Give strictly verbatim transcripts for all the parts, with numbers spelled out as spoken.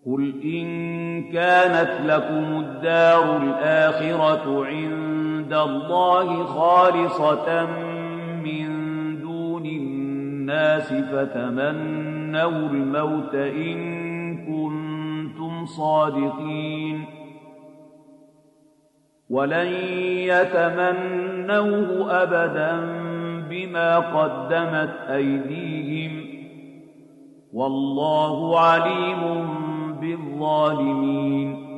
قل إن كانت لكم الدار الآخرة عند الله خالصة من دون الناس فتمنوا الموت إن كنتم صادقين ولن يتمنوه أبدا بما قدمت أيديهم والله عليم بالظالمين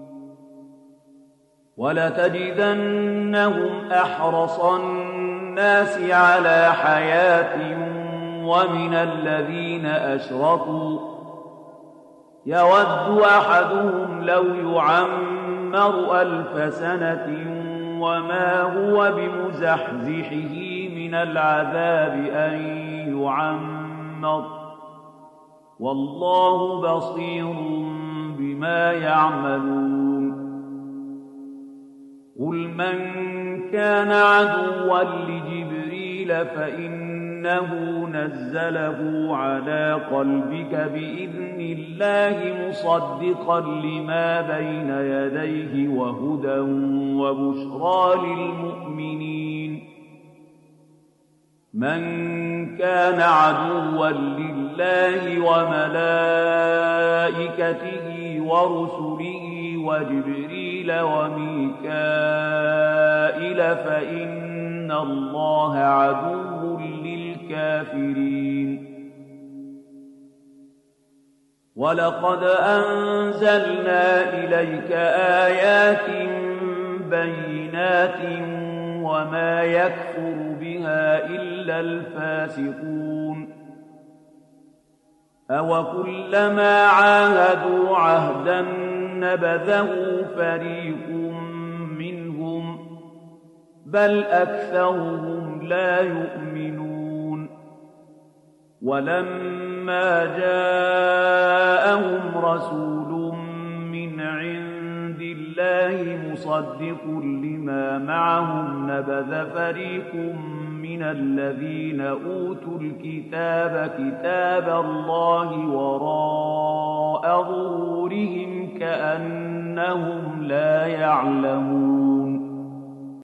ولتجدنهم أحرص الناس على حياة ومن الذين أشركوا يود أحدهم لو يعمر ألف سنة وما هو بمزحزحه من العذاب أن يعمر والله بصير بما يعملون قل من كان عدوا لجبريل فإنه نزله على قلبك بإذن الله مصدقا لما بين يديه وهدى وبشرى للمؤمنين من كان عدوا لله وملائكته ورسله وجبريل وميكائيل فإن الله عدو للكافرين ولقد أنزلنا إليك آيات بينات وما يكفر بها إلا الفاسقون أوكلما عاهدوا عهدا نبذه فريق منهم بل أكثرهم لا يؤمنون ولما جاءهم رسول من عند الله مصدق لما معهم نبذ فريق من الذين أوتوا الكتاب كتاب الله وراء ظهورهم كأنهم لا يعلمون